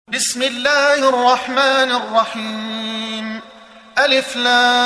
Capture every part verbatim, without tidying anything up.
بسم الله الرحمن الرحيم. ألف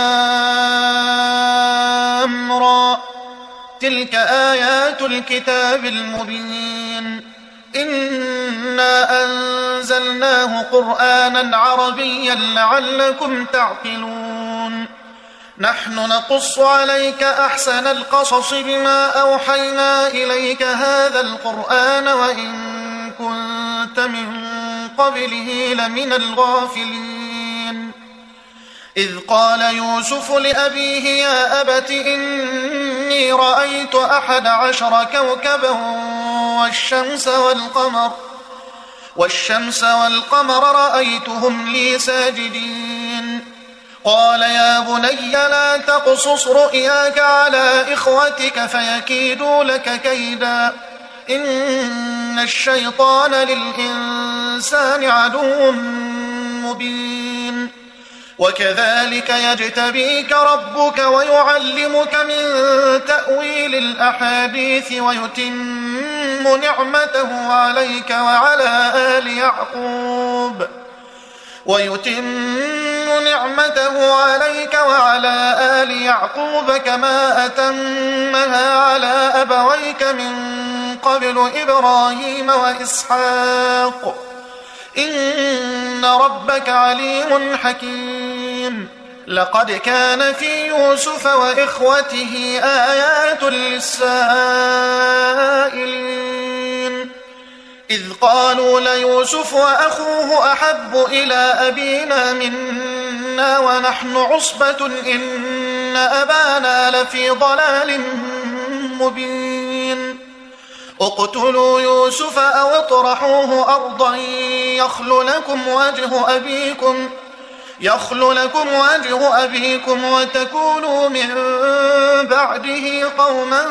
لام را. تلك آيات الكتاب المبين. إنا أنزلناه قرآنا عربيا لعلكم تعقلون. نحن نقص عليك أحسن القصص بما أوحينا إليك هذا القرآن وإن كنت من قبله لمن الغافلين. إذ قال يوسف لأبيه يا أبت إني رأيت أحد عشر كوكبا والشمس والقمر والشمس والقمر رأيتهم لي ساجدين. قال يا بني لا تقصص رؤياك على إخوتك فيكيدوا لك كيدا إن الشيطان للإنسان عدو مبين. وكذلك يجتبيك ربك ويعلمك من تأويل الأحاديث ويتم نعمته عليك وعلى آل يعقوب ويتم نعمته عليك وعلى آل يعقوب كما أتمها على أبويك من قبل إبراهيم وإسحاق إن ربك عليم حكيم. لقد كان في يوسف وإخوته آيات للسائلين إذ قالوا ليوسف وأخوه أحب إلى أبينا منا ونحن عصبة إن أبانا لفي ضلال مبين. اقتلوا يوسف أو اطرحوه أرضا يخل لكم وجه أبيكم يخل لكم وجه أبيكم وتكونوا من بعده قوما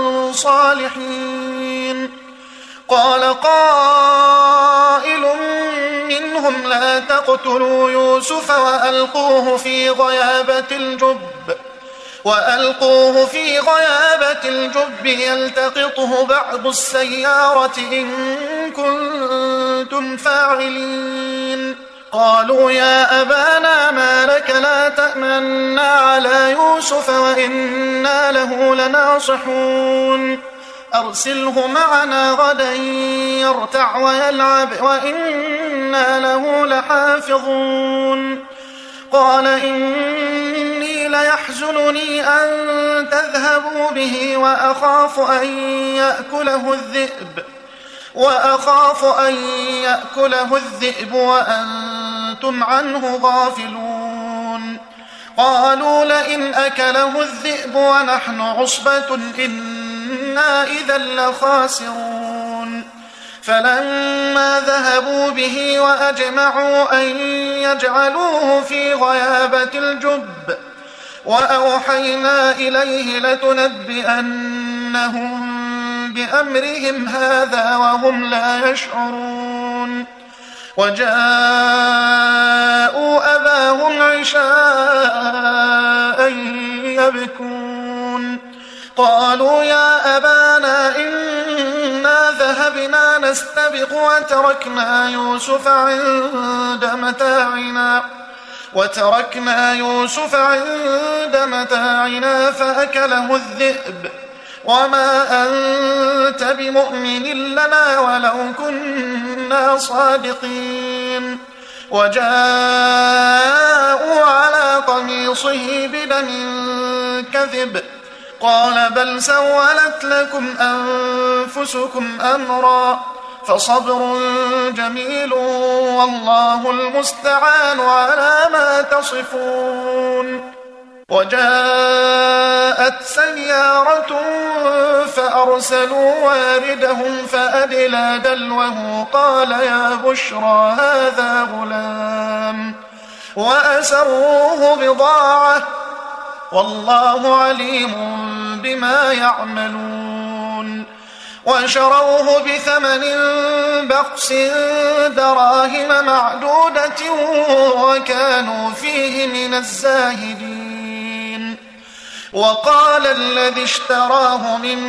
صالحين. قال قائل منهم لا تقتلوا يوسف وألقوه في غيابة الجب وألقوه في غيابة الجب يلتقطه بعض السيارة إن كنتم فاعلين. قالوا يا أبانا ما لك لا تأمنا على يوسف وإنا له لناصحون. أرسله معنا غدا يرتع ويلعب وإنا له لحافظون. قال إني ليحزنني أن تذهبوا به وأخاف أن يأكله الذئب وأخاف أن يأكله الذئب وأنتم عنه غافلون. قالوا لئن أكله الذئب ونحن عصبة إنا إذا لخاسرون. فلما ذهبوا به وأجمعوا أن يجعلوه في غيابة الجب وأوحينا إليه لتنبئنهم بأمرهم هذا وهم لا يشعرون. وجاءوا أباهم عشاء يبكون. قالوا يا أبانا إنا ذهبنا نستبق وتركنا يوسف عند متاعنا وتركنا يوسف عند متاعنا فأكله الذئب وما أنت بمؤمن لنا ولو كنا صادقين. وجاءوا على قميصه بدم كذب قال بل سولت لكم أنفسكم أمرا فصبر جميل والله المستعان على ما تصفون. وجاءت سيارة فأرسلوا واردهم فأدلى دلوه قال يا بشرى هذا غلام وأسروه بضاعة والله عليم بما يعملون. وشروه بثمن بخس دراهم معدودة وكانوا فيه من الزاهدين. وقال الذي اشتراه من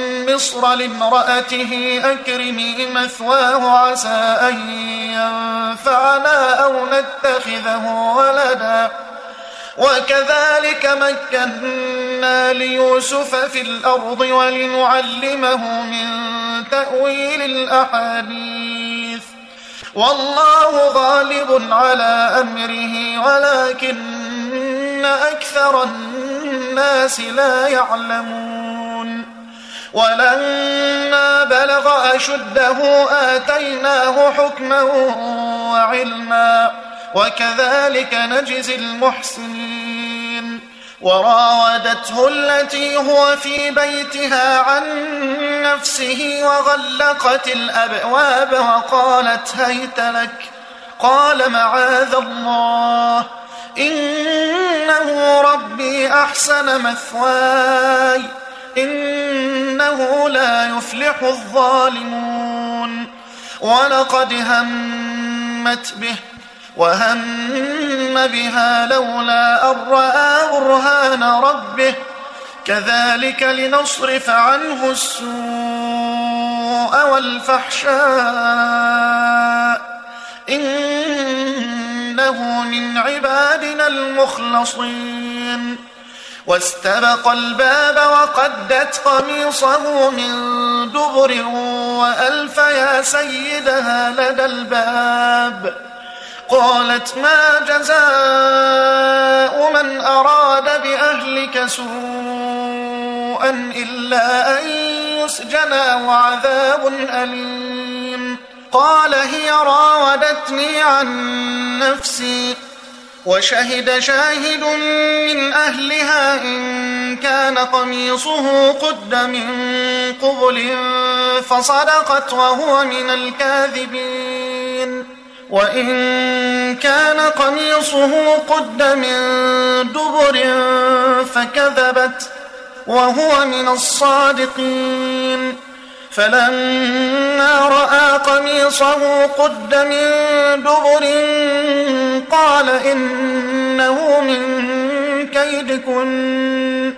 مصر لامرأته أكرمي مثواه عسى أن ينفعنا أو نتخذه ولدا. وكذلك مكنا ليوسف في الأرض ولنعلمه من تأويل الأحاديث والله غالب على أمره ولكن أكثر الناس لا يعلمون. ولما بلغ أشده آتيناه حكما وعلما وكذلك نجزي المحسنين. وراودته التي هو في بيتها عن نفسه وغلقت الأبواب وقالت هيت لك قال معاذ الله إنه ربي أحسن مثواي إنه لا يفلح الظالمون. ولقد همت به وهم بها لولا أن رأى برهان ربه كذلك لنصرف عنه السوء والفحشاء إنه من عبادنا المخلصين. واستبق الباب وقدت قميصه من دبر وألف يا سيدها لدى الباب. قالت ما جزاء من أراد بأهلك سوءا إلا أن يسجن أو عذاب أليم. قال هي راودتني عن نفسي وشهد شاهد من أهلها إن كان قميصه قد من قبل فصدقت وهو من الكاذبين وإن كان قميصه قد من دبر فكذبت وهو من الصادقين. فلما رأى قميصه قد من دبر قال إنه من كيدكن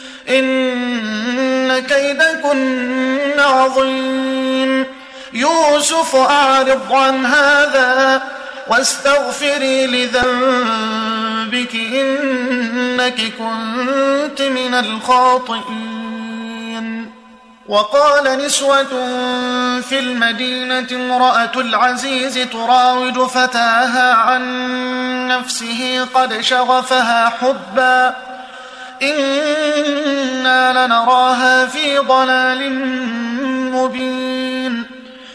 إن كيدكن عظيم. يوسف أعرض عن هذا واستغفري لذنبك إنك كنت من الخاطئين. وقال نسوة في المدينة امرأة العزيز تراود فتاها عن نفسه قد شغفها حبا إنا لنراها في ضلال مبين.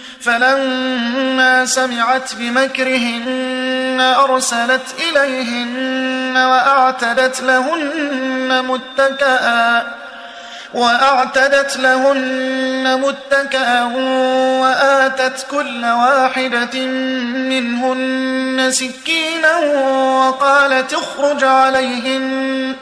فلما سمعت بمكرهن أرسلت إليهن وأعتدت لهن متكئا وأعتدت لهن متكئا وآتت كل واحدة منهن سكينا وقالت اخرج عليهن.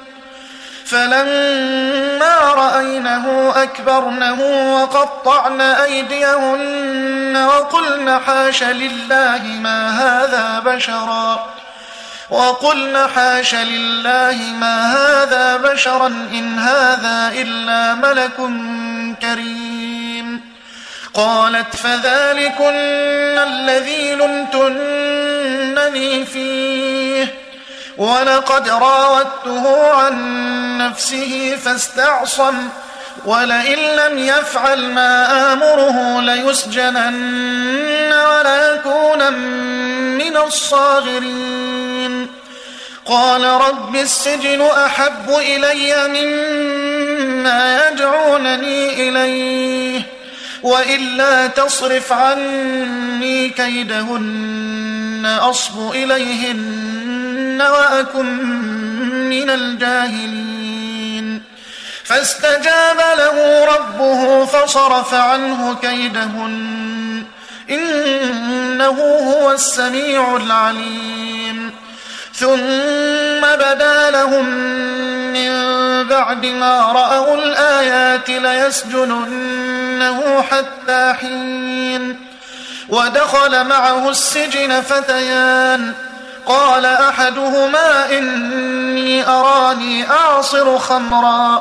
فلما رأينه أكبرنه وقطعن أيديهن وقلن حاش لله ما هذا بشرا وقلن حاش لله ما هذا بشرا إن هذا إلا ملك كريم. قالت فذلكن الذي لمتنني فيه ولقد راودته عن نفسه فاستعصم ولئن لم يفعل ما آمره ليسجنن وليكون من الصاغرين. قال رب السجن أحب إلي مما يدعونني إليه وإلا تصرف عني كيدهن أصب إليهن وأكن من الجاهلين. فاستجاب له ربه فصرف عنه كيدهن إنه هو السميع العليم. ثم بدا لهم من بعد ما رأوا الآيات ليسجننه حتى حين. ودخل معه السجن فتيان قال أحدهما إني أراني أعصر خمرا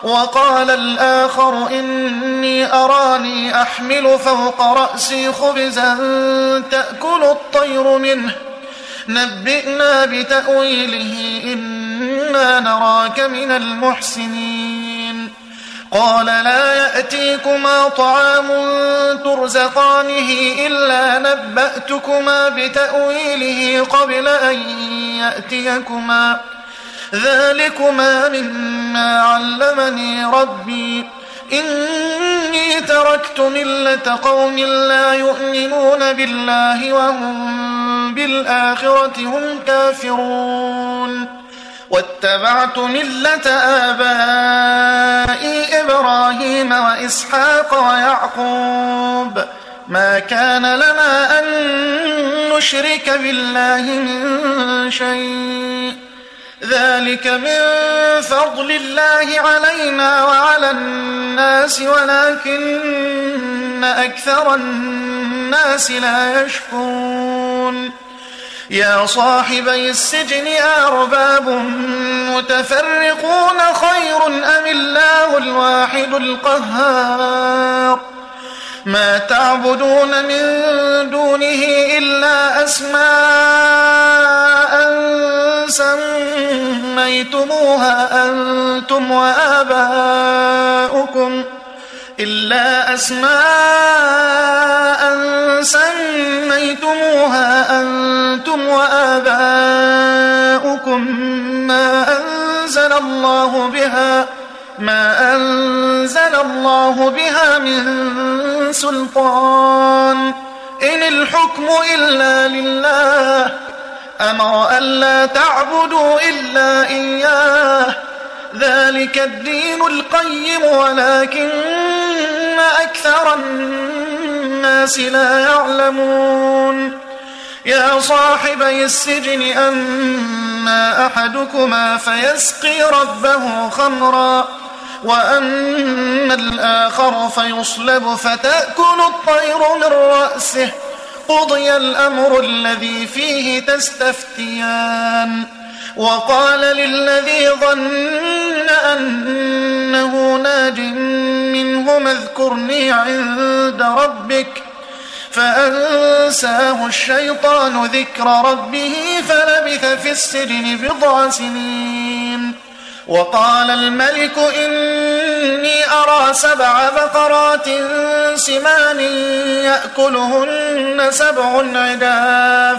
وقال الآخر إني أراني أحمل فوق رأسي خبزا تأكل الطير منه نبئنا بتأويله إنا نراك من المحسنين قال لا يأتيكما طعام ترزقانه إلا نبأتكما بتأويله قبل أن يأتيكما ذلكما مما علمني ربي إني تركت ملة قوم لا يؤمنون بالله وهم بالآخرة هم كافرون واتبعت ملة آبائي إبراهيم وإسحاق ويعقوب ما كان لنا أن نشرك بالله من شيء ذلك من فضل الله علينا وعلى الناس ولكن أكثر الناس لا يشكرون يا صاحبي السجن أرباب متفرقون خير أم الله الواحد القهار ما تعبدون من دونه إلا أسماء سميتموها أنتم وآباؤكم إلا أسماء سميتموها أنتم وآباؤكم ما أنزل الله بها ما أنزل الله بها من سلطان إن الحكم إلا لله أمر ألا تعبدوا إلا إياه ذلك الدين القيم ولكن أكثر الناس لا يعلمون يا صاحبي السجن أما أحدكما فيسقي ربه خمرا وأما الآخر فيصلب فتأكل الطير من رأسه قضي الأمر الذي فيه تستفتيان وقال للذي ظن أنه ناج منهما اذكرني عند ربك فأنساه الشيطان ذكر ربه فلبث في السجن بضع سنين وقال الملك إني أرى سبع بقرات سمان يأكلهن سبع عجاف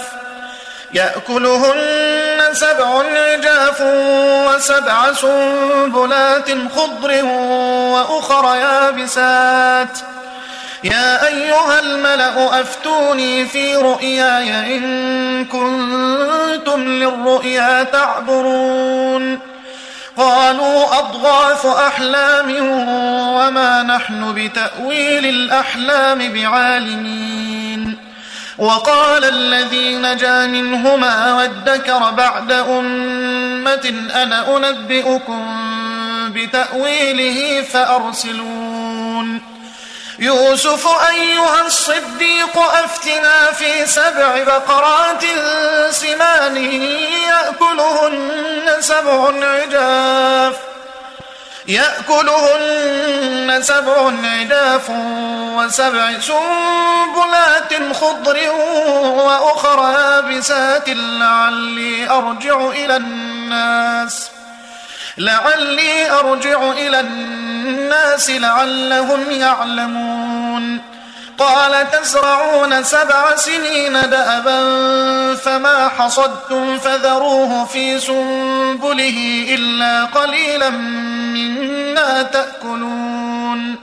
يأكلهن سبع عجاف وسبع سنبلات خضر وأخر يابسات يا أيها الملأ أفتوني في رؤياي إن كنتم للرؤيا تعبرون قالوا أضغاث أحلام وما نحن بتأويل الأحلام بعالمين وقال الذي نجا منهما وادكر بعد أمة أنا أنبئكم بتأويله فأرسلون يوسف أيها الصديق أفتنا في سبع بقرات سمان يأكلهن سبع عجاف يأكلهن سبع عجاف وسبع سنبلات خضر وأخر يابسات لعلي أرجع إلى الناس لعلي أرجع إلى الناس لعلهم يعلمون قال تزرعون سبع سنين دأبا فما حصدتم فذروه في سنبله إلا قليلا مما تأكلون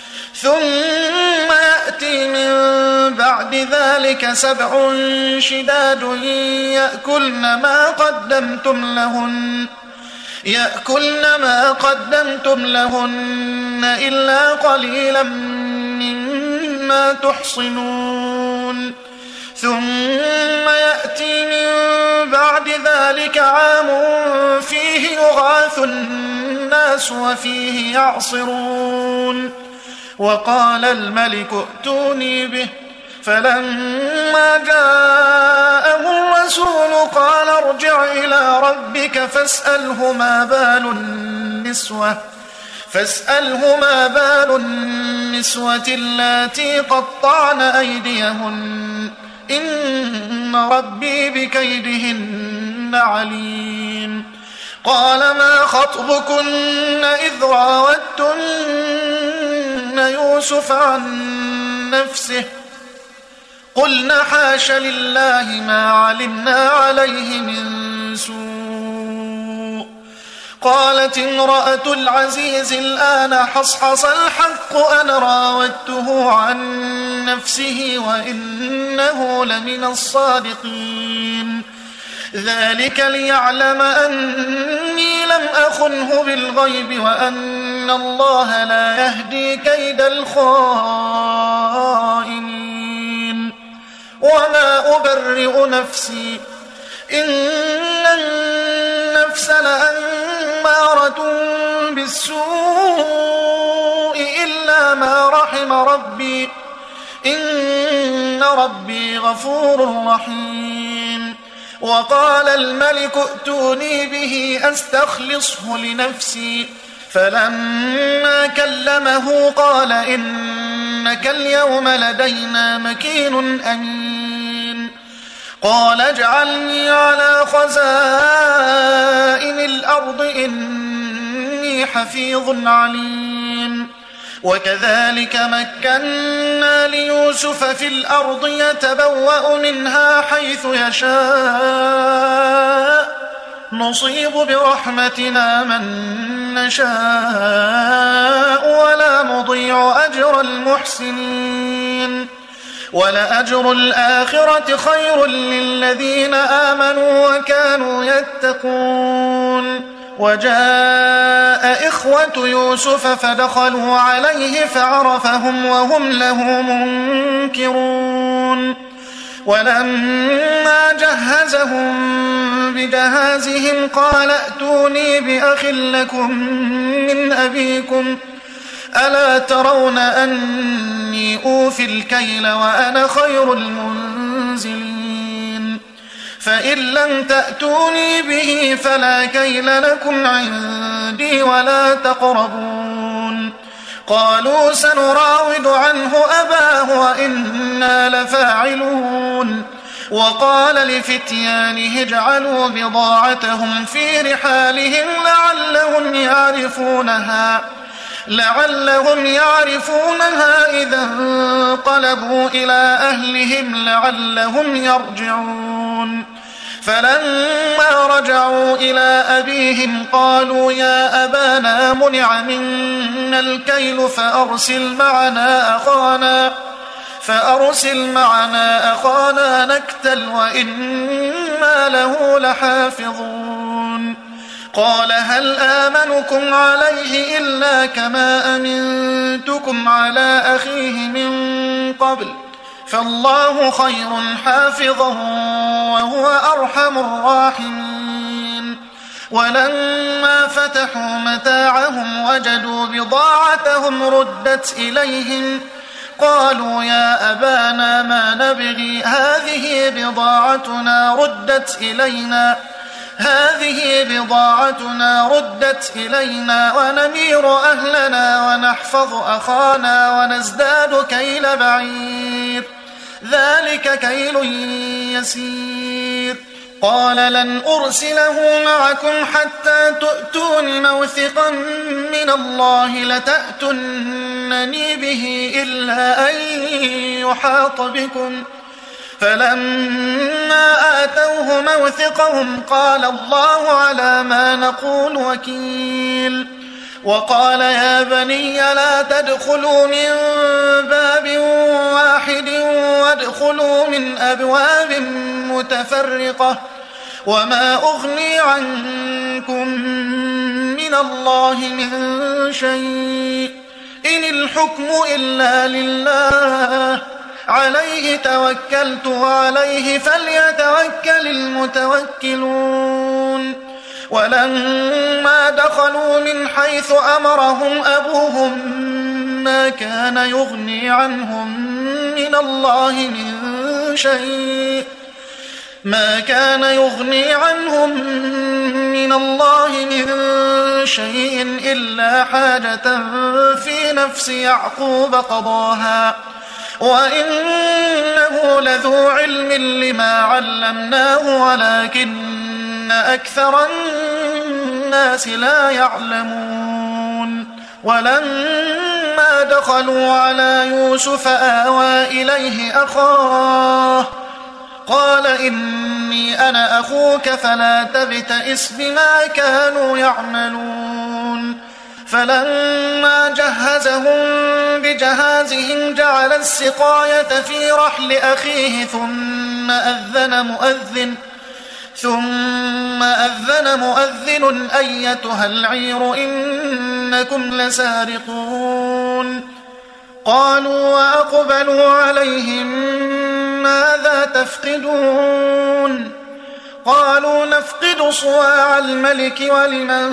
ثم يأتي من بعد ذلك سبع شداد يأكلن ما قدمتم لهن يأكلن ما قدمتم لهن إلا قليلا مما تحصنون ثم يأتي من بعد ذلك عام فيه يغاث الناس وفيه يعصرون وقال الملك ائتوني به فلما جاءه الرسول قال ارجع إلى ربك فاسأله ما بال النسوة فاسأله ما بال النسوة اللاتي قطعن أيديهن إن ربي بكيدهن عليم. قال ما خطبكن إذ راوتن يوسف عن نفسه قلنا حاش لله ما علمنا عليه من سوء. قالت امرأة العزيز الآن حصحص الحق أنا راودته عن نفسه وإنه لمن الصادقين. ذلك ليعلم أني لم أخنه بالغيب وأن الله لا يهدي كيد الخائنين. وما أبرئ نفسي إن النفس لأمارة بالسوء إلا ما رحم ربي إن ربي غفور رحيم. وقال الملك ائتوني به أستخلصه لنفسي فلما كلمه قال إنك اليوم لدينا مكين أمين. قال اجعلني على خزائن الأرض إني حفيظ عليم. وكذلك مكنا ليوسف في الأرض يتبوأ منها حيث يشاء نصيب برحمتنا من نشاء ولا نضيع أجر المحسنين. ولأجر الآخرة خير للذين آمنوا وكانوا يتقون. وجاء إخوة يوسف فدخلوا عليه فعرفهم وهم له منكرون. ولما جهزهم بجهازهم قال ائتوني بأخ لكم من أبيكم ألا ترون أني أوفي الكيل وأنا خير المنزلين. فإن لم تأتوني به فلا كيل لكم عندي ولا تقربون. قالوا سنراود عنه أباه وإنا لفاعلون. وقال لفتيانه اجعلوا بضاعتهم في رحالهم لعلهم يعرفونها لعلهم يعرفونها إذا انقلبوا إلى أهلهم لعلهم يرجعون. فلما رجعوا إلى أبيهم قالوا يا أبانا منع منا الكيل فأرسل معنا أخانا فأرسل معنا أخانا نكتل وإنا له لحافظون. قال هل آمنكم عليه إلا كما أمنتكم على أخيه من قبل فالله خير حافظا وهو أرحم الراحمين. ولما فتحوا متاعهم وجدوا بضاعتهم ردت إليهم قالوا يا أبانا ما نبغي هذه بضاعتنا ردت إلينا هذه بضاعتنا ردت إلينا ونمير أهلنا ونحفظ أخانا ونزداد كيل بعير ذلك كيل يسير. قال لن أرسله معكم حتى تؤتون موثقا من الله لتأتونني به إلا أن يحاط بكم. فلما آتوه موثقهم قال الله على ما نقول وكيل. وقال يا بني لا تدخلوا من باب واحد وادخلوا من أبواب متفرقة وما أغني عنكم من الله من شيء إن الحكم إلا لله عليه توكلت وعليه فليتوكل المتوكلون. ولما دخلوا من حيث أمرهم أبوهم ما كان يغني عنهم من الله من شيء ما كان يغني عنهم من الله من شيء إلا حاجة في نفس يعقوب قضاها وإنه لذو علم لما علمناه ولكن أكثر الناس لا يعلمون ولما دخلوا على يوسف آوى إليه أخاه قال إني أنا أخوك فلا تبتئس بما كانوا يعملون فلما جهزهم بجهازهم جعل السقاية في رحل أخيه ثم أذن مؤذن ثم أذن مؤذن أيتها العير إنكم لسارقون قالوا وأقبلوا عليهم ماذا تفقدون قالوا نفقد صواع الملك ولمن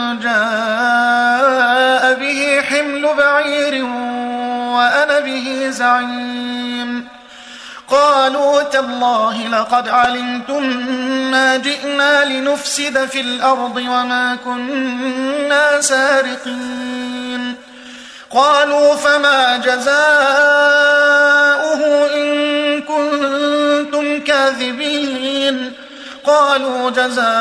جاء به حمل بعير وأنا به زعيم قالوا تالله لقد علمتم ما جئنا لنفسد في الأرض وما كنا سارقين قالوا فما جزاؤه إن كنتم كاذبين قالوا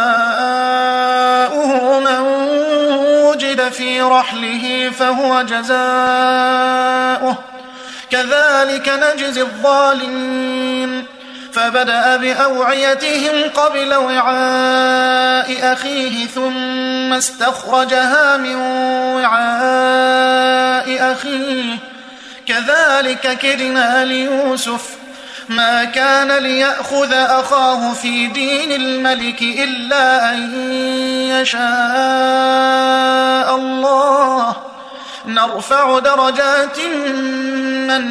جزاؤه من وجد في رحله فهو جزاؤه كذلك نجزي الظالمين فبدأ بأوعيتهم قبل وعاء أخيه ثم استخرجها من وعاء أخيه كذلك كدنا ليوسف ما كان ليأخذ أخاه في دين الملك إلا أن يشاء الله نرفع درجات من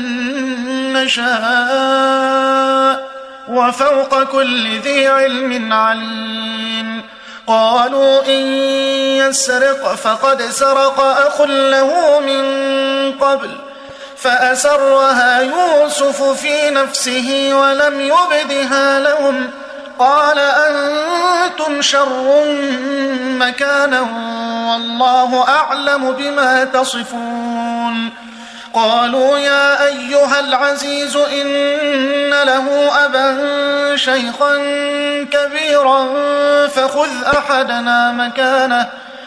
نشاء وفوق كل ذي علم عليم قالوا إن يسرق فقد سرق أخ له من قبل فأسرها يوسف في نفسه ولم يبدها لهم قال أنتم شر مكانا والله أعلم بما تصفون قالوا يا أيها العزيز إن له أبا شيخا كبيرا فخذ أحدنا مكانه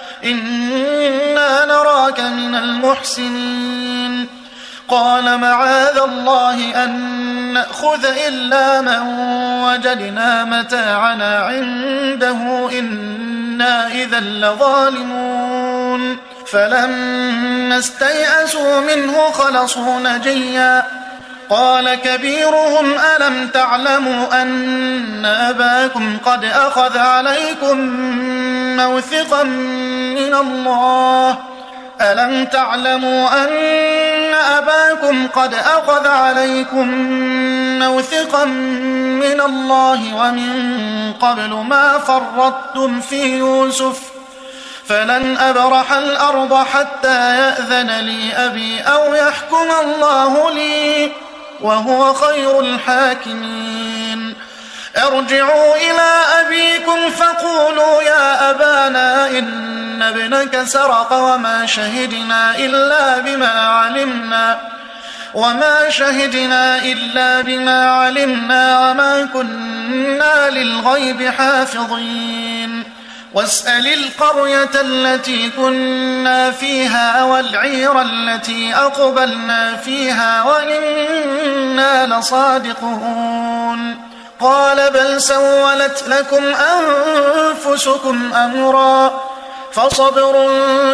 إنا نراك من المحسنين قال معاذ الله أن نأخذ إلا من وجدنا متاعنا عنده إنا إذا لظالمون فلما استيئسوا منه خلصوا نجيا قال كبيرهم ألم تعلموا أن أباكم قد أخذ عليكم موثقا من الله ألم تعلموا أن أباكم قد أخذ عليكم موثقا من الله ومن قبل ما فرطتم في يوسف فلن أبرح الأرض حتى يأذن لي أبي أو يحكم الله لي وهو خير الحاكمين ارجعوا إلى أبيكم فقولوا يا أبانا إن ابنك سرق وما شهدنا إلا بما علمنا وما شهدنا إلا بما علمنا وما كنا للغيب حافظين واسأل القرية التي كنا فيها والعير التي أقبلنا فيها وإنا لصادقون قال بل سولت لكم أنفسكم أمرا فصبر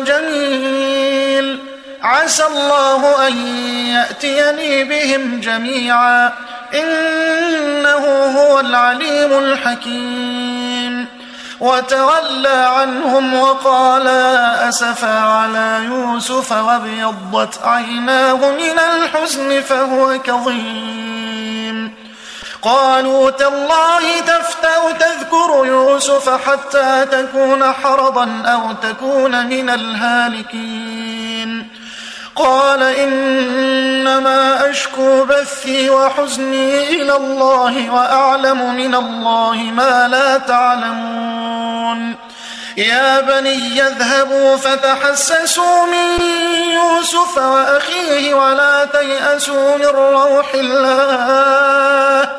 جميل عسى الله أن يأتيني بهم جميعا إنه هو العليم الحكيم وتولى عنهم وقال أسفا على يوسف وابيضت عيناه من الحزن فهو كظيم قالوا تالله تفتأ تذكر يوسف حتى تكون حرضا أو تكون من الهالكين قال إنما أشكو بثي وحزني إلى الله وأعلم من الله ما لا تعلمون يا بني اذهبوا فتحسسوا من يوسف وأخيه ولا تيأسوا من روح الله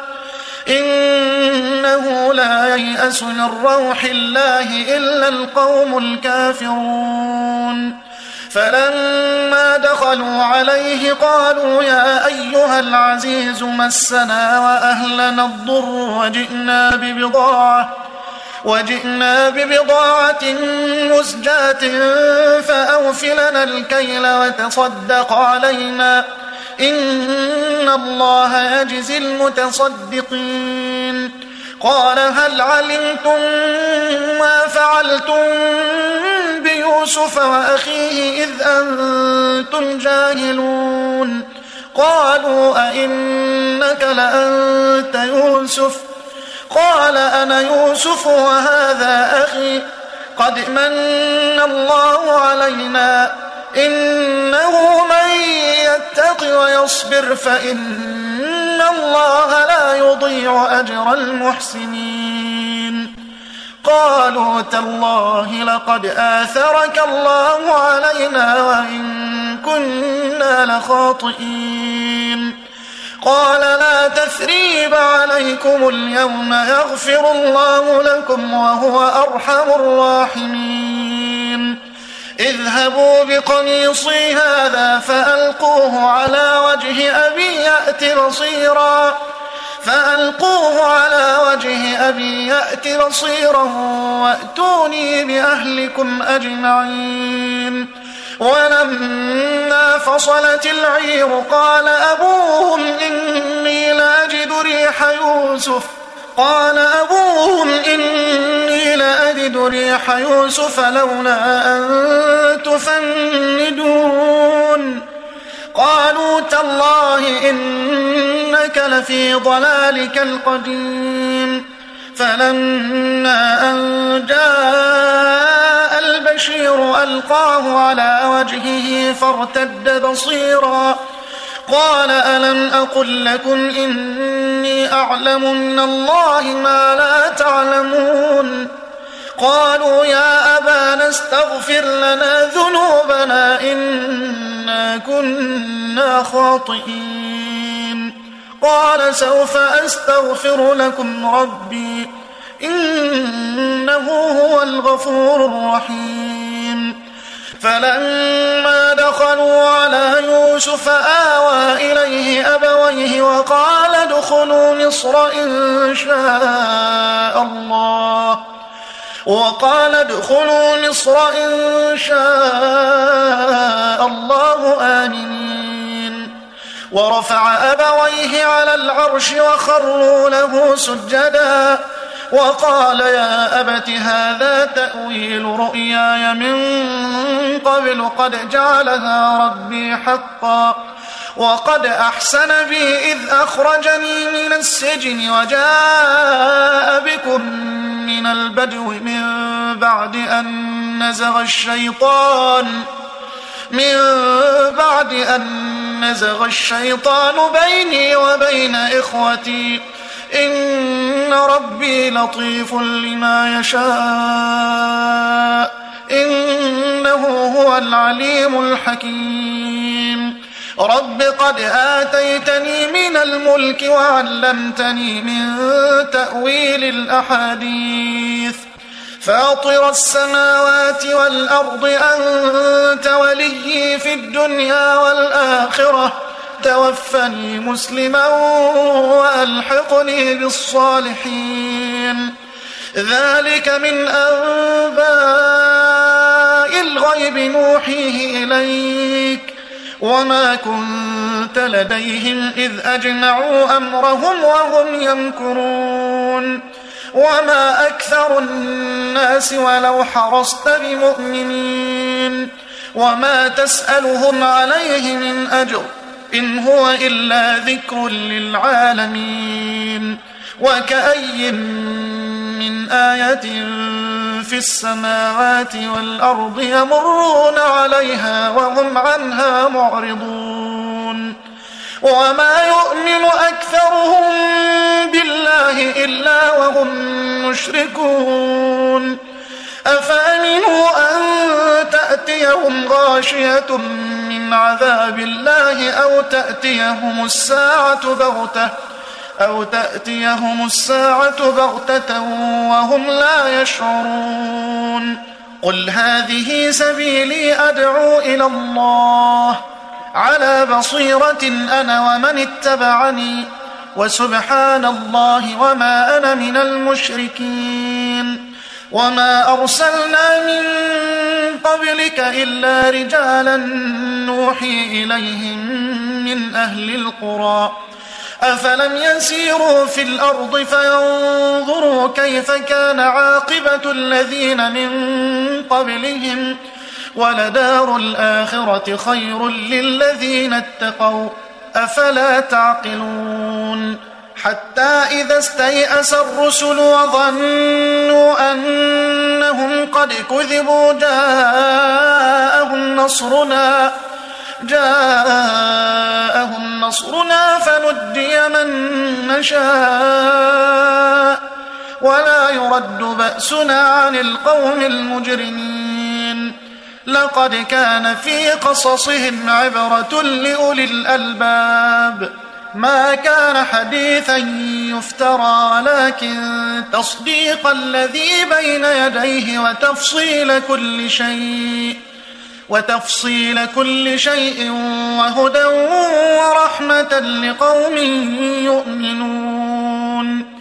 إنه لا ييأس من روح الله إلا القوم الكافرون فلما دخلوا عليه قالوا يا أيها العزيز مسنا وأهلنا الضر وجئنا ببضاعة وجئنا ببضاعة مزجاة فأوف لنا الكيل وتصدق علينا إن الله يجزي المتصدقين قال هل علمتم ما فعلتم بيوسف وأخيه إذ أنتم جاهلون قالوا أئنك لأنت يوسف قال أنا يوسف وهذا أخي قد من الله علينا إنه من يتق ويصبر فإن الله لا يضيع أجر المحسنين قالوا تالله لقد آثرك الله علينا وإن كنا لخاطئين قال لا تثريب عليكم اليوم يغفر الله لكم وهو أرحم الراحمين اذهبوا بقميصي هذا فألقوه على وجه أبي يأت بصيرا فألقوه على وجه أبي يأت بصيرا وأتوني بأهلكم أجمعين ولما فصلت العير قال أبوهم إني لأجد ريح يوسف قال أبوهم إني لأجد ريح يوسف لولا أن تفندون قالوا تالله إنك لفي ضلالك القديم فلما أن جاء البشير ألقاه على وجهه فارتد بصيرا قال ألم أقل لكم إني أعلم من الله ما لا تعلمون قالوا يا أبانا استغفر لنا ذنوبنا إنا كنا خاطئين قال سوف أستغفر لكم ربي إنه هو الغفور الرحيم فلما دخلوا على يوسف آوى إليه أبويه وقال ادخلوا مصر إن شاء الله وقال ادخلوا مصر إن شاء الله آمنين ورفع أبويه على العرش وخروا له سجدا وقال يا أبت هذا تأويل رؤياي من قبل قد جعلها ربي حقا وقد أحسن بي إذ أخرجني من السجن وجاء بكم من البدو من بعد أن نزغ الشيطان من بعد أن نزغ الشيطان بيني وبين إخوتي إن ربي لطيف لما يشاء إنه هو العليم الحكيم رب قد آتيتني من الملك وعلمتني من تأويل الأحاديث فاطر السماوات والأرض أنت وليي في الدنيا والآخرة توفني مسلما وألحقني بالصالحين ذلك من أنباء الغيب نوحيه إليك وما كنت لديهم إذ أجمعوا أمرهم وهم يمكرون وما أكثر الناس ولو حرصت بمؤمنين وما تسألهم عليه من أجر إن هو إلا ذكر للعالمين وكأي من آية في السماوات والأرض يمرون عليها وهم عنها معرضون وما يؤمن أكثرهم بالله إلا وهم مشركون أفأمنوا أن تأتيهم غاشية من عذاب الله أو تأتيهم الساعة بغتة أو تأتيهم الساعة بغتة وهم لا يشعرون قل هذه سبيلي أدعو إلى الله على بصيرة أنا ومن اتبعني وسبحان الله وما أنا من المشركين وما أرسلنا من قبلك إلا رجالا نوحي إليهم من أهل القرى أفلم يسيروا في الأرض فينظروا كيف كان عاقبة الذين من قبلهم ولدار الآخرة خير للذين اتقوا أفلا تعقلون حتى إذا استيأس الرسل وظنوا أنهم قد كذبوا جاءهم نصرنا جاءهم نصرنا فنجي من نشاء ولا يرد بأسنا عن القوم المجرمين لقد كان في قصصهم عبرة لأولي الألباب ما كان حديثا يفترى ولكن تصديق الذي بين يديه وتفصيل كل شيء وتفصيل كل شيء وهدى ورحمة لقوم يؤمنون